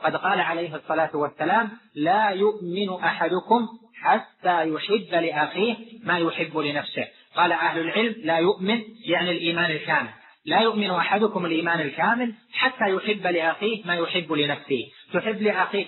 وقد قال عليه الصلاة والسلام: لا يؤمن أحدكم حتى يحب لأخيه ما يحب لنفسه. قال أهل العلم: لا يؤمن يعني الإيمان الكامل، لا يؤمن أحدكم الإيمان الكامل حتى يحب لأخيه ما يحب لنفسه. تحب لأخيك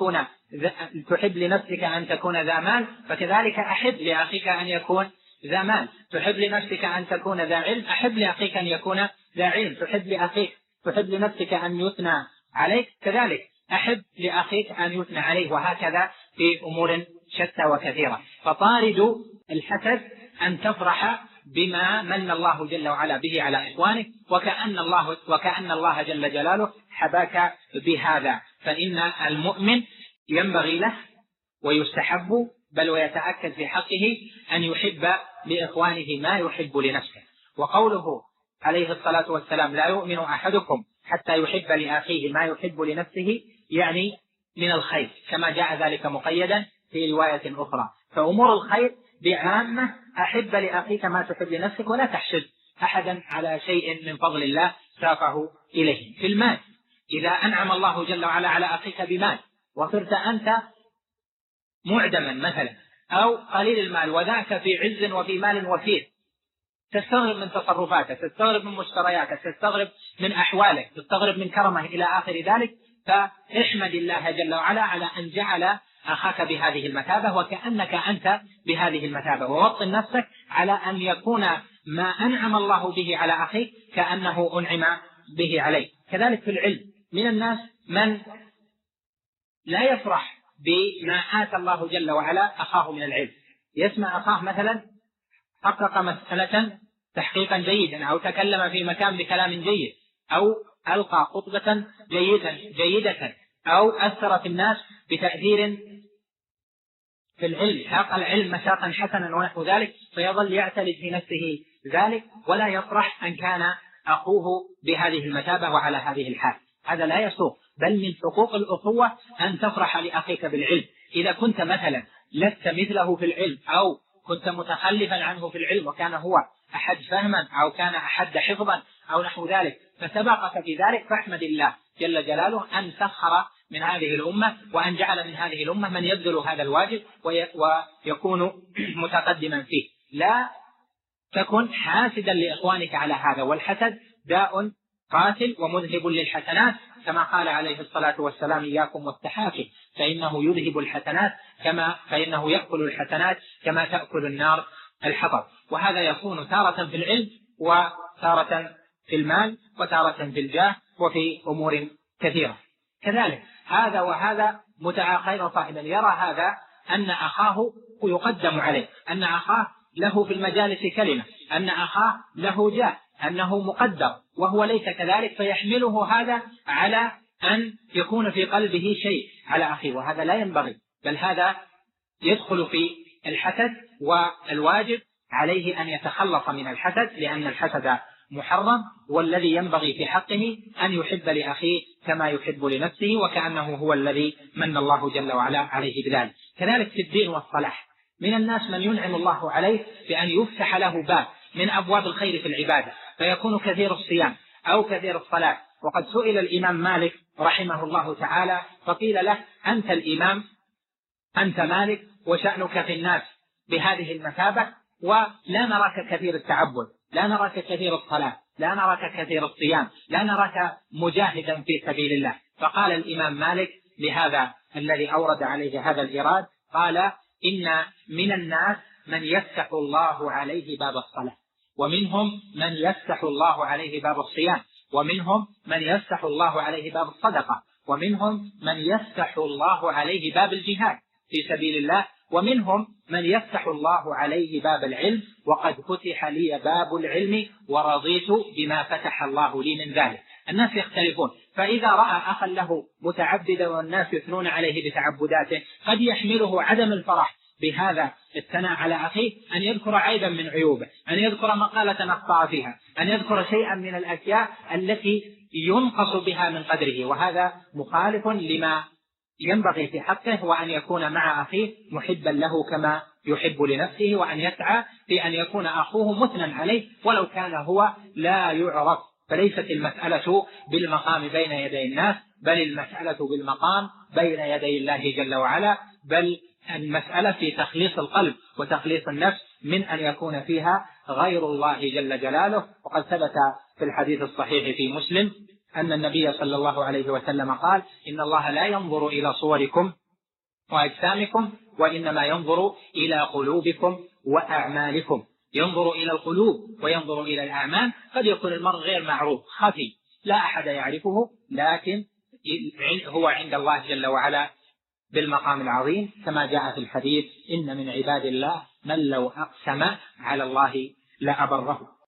تحب لنفسك أن تكون ذا مال، فكذلك أحب لأخيك أن يكون ذا مال. تحب لنفسك أن تكون ذا علم، أحب لأخيك أن يكون ذا علم. تحب لنفسك أن يثنى عليك، كذلك أحب لأخيك أن يثنى عليه، وهكذا في أمور شتى وكثيرة. فطارد الحسد أن تفرح بما من الله جل وعلا به على إخوانك، وكأن الله جل جلاله حباك بهذا. فإن المؤمن ينبغي له ويستحب بل ويتأكد في حقه أن يحب لإخوانه ما يحب لنفسه. وقوله عليه الصلاة والسلام: لا يؤمن أحدكم حتى يحب لأخيه ما يحب لنفسه، يعني من الخير، كما جاء ذلك مقيدا في رواية أخرى. فأمور الخير بعامة: أحب لأخيك ما تحب لنفسك، ولا تحسد أحدا على شيء من فضل الله ساقه إليه. في المال: إذا أنعم الله جل وعلا على أخيك بمال وصرت أنت معدما مثلا أو قليل المال وذاك في عز وفي مال وفير، تستغرب من تصرفاته، تستغرب من مشترياته، تستغرب من أحواله، تستغرب من كرمه إلى آخر ذلك، فاحمد الله جل وعلا على أن جعل أخاك بهذه المثابة وكأنك أنت بهذه المثابة، ووطن نفسك على أن يكون ما أنعم الله به على أخيك كأنه أنعم به عليك. كذلك في العلم: من الناس من لا يفرح بما آتى الله جل وعلا أخاه من العلم، يسمع أخاه مثلا حقق مسألة تحقيقا جيدا، أو تكلم في مكان بكلام جيد، أو ألقى خطبة جيدة، أو أثر في الناس بتأثير في العلم، حق العلم مساقا حسنا ونحو ذلك، فيظل يعتلج في نفسه ذلك ولا يفرح أن كان أخوه بهذه المثابة وعلى هذه الحال. هذا لا يسوق، بل من حقوق الأخوة أن تفرح لأخيك بالعلم. إذا كنت مثلا لست مثله في العلم، أو كنت متخلفا عنه في العلم وكان هو أحد فهما أو كان أحد حفظا أو نحو ذلك فسبقك في ذلك، فاحمد الله جل جلاله أن سخر من هذه الأمة وأن جعل من هذه الأمة من يبذل هذا الواجب ويكون متقدما فيه. لا تكن حاسدا لإخوانك على هذا، والحسد داء قاتل ومذهب للحسنات، كما قال عليه الصلاة والسلام: إياكم والتحاكي فإنه يذهب الحسنات فإنه يأكل الحسنات كما تأكل النار الحطب. وهذا يكون تارة في العلم، وتارة في المال، وتارة في الجاه، وفي أمور كثيرة. كذلك هذا وهذا متعاقين صاحبا، يرى هذا أن أخاه يقدم عليه، أن أخاه له في المجالس كلمة، أن أخاه له جاه، أنه مقدر، وهو ليس كذلك، فيحمله هذا على أن يكون في قلبه شيء على أخيه، وهذا لا ينبغي، بل هذا يدخل في الحسد، والواجب عليه أن يتخلص من الحسد، لأن الحسد محرم، والذي ينبغي في حقه أن يحب لأخيه كما يحب لنفسه، وكأنه هو الذي من الله جل وعلا عليه بذلك. كذلك في الدين والصلاح: من الناس من ينعم الله عليه بأن يفتح له باب من أبواب الخير في العبادة، فيكون كثير الصيام أو كثير الصلاة. وقد سئل الإمام مالك رحمه الله تعالى فقيل له: أنت الإمام، أنت مالك، وشأنك في الناس بهذه المثابة، ولا نراك كثير التعبد، لا نراك كثير الصلاة، لا نراك كثير الصيام، لا نراك مجاهدا في سبيل الله. فقال الإمام مالك لهذا الذي أورد عليه هذا الإيراد، قال: إن من الناس من يفتح الله عليه باب الصلاة، ومنهم من يفتح الله عليه باب الصيام، ومنهم من يفتح الله عليه باب الصدقة، ومنهم من يفتح الله عليه باب الجهاد في سبيل الله، ومنهم من يفتح الله عليه باب العلم، وقد فتح لي باب العلم ورضيت بما فتح الله لي من ذلك. الناس يختلفون، فإذا رأى أخا له متعبدا والناس يثنون عليه بتعبداته، قد يحمله عدم الفرح بهذا الثناء على أخيه أن يذكر عيبا من عيوبه، أن يذكر مقالة أخطأ فيها، أن يذكر شيئا من الأشياء التي ينقص بها من قدره، وهذا مخالف لما ينبغي في حقه، وأن يكون مع أخيه محبا له كما يحب لنفسه، وأن يسعى في أن يكون أخوه مثنى عليه ولو كان هو لا يعرف. فليست المسألة بالمقام بين يدي الناس، بل المسألة بالمقام بين يدي الله جل وعلا، بل المسألة في تخليص القلب وتخليص النفس من أن يكون فيها غير الله جل جلاله. وقد ثبت في الحديث الصحيح في مسلم أن النبي صلى الله عليه وسلم قال: إن الله لا ينظر إلى صوركم وأجسامكم، وإنما ينظر إلى قلوبكم وأعمالكم. ينظر إلى القلوب وينظر إلى الأعمال. قد يكون المرء غير معروف، خفي، لا أحد يعرفه، لكن هو عند الله جل وعلا بالمقام العظيم، كما جاء في الحديث: إن من عباد الله من لو أقسم على الله لأبره.